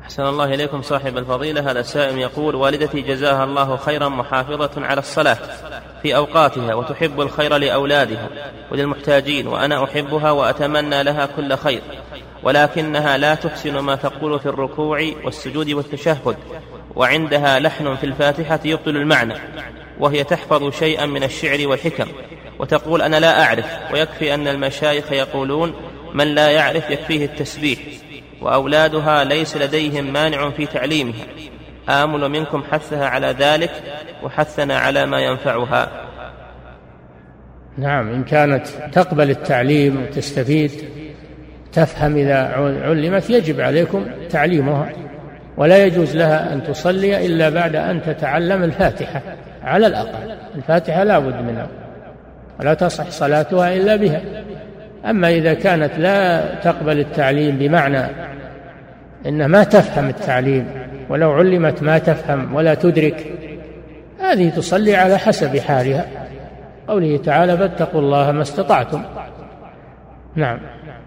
أحسن الله إليكم صاحب الفضيلة. هذا السائل يقول: والدتي جزاها الله خيرا محافظة على الصلاة في أوقاتها وتحب الخير لأولادها وللمحتاجين، وأنا أحبها وأتمنى لها كل خير، ولكنها لا تحسن ما تقول في الركوع والسجود والتشهد، وعندها لحن في الفاتحة يبطل المعنى، وهي تحفظ شيئا من الشعر والحكم، وتقول: أنا لا أعرف، ويكفي أن المشايخ يقولون من لا يعرف يكفيه التسبيح، وأولادها ليس لديهم مانع في تعليمها. آمل منكم حثها على ذلك وحثنا على ما ينفعها. نعم، إن كانت تقبل التعليم وتستفيد تفهم إذا علمت يجب عليكم تعليمها، ولا يجوز لها أن تصلي إلا بعد أن تتعلم الفاتحة على الأقل. الفاتحة لا بد منها ولا تصح صلاتها إلا بها. أما إذا كانت لا تقبل التعليم بمعنى إن ما تفهم التعليم، ولو علمت ما تفهم ولا تدرك، هذه تصلي على حسب حالها. قوله تعالى: فاتقوا الله ما استطعتم. نعم.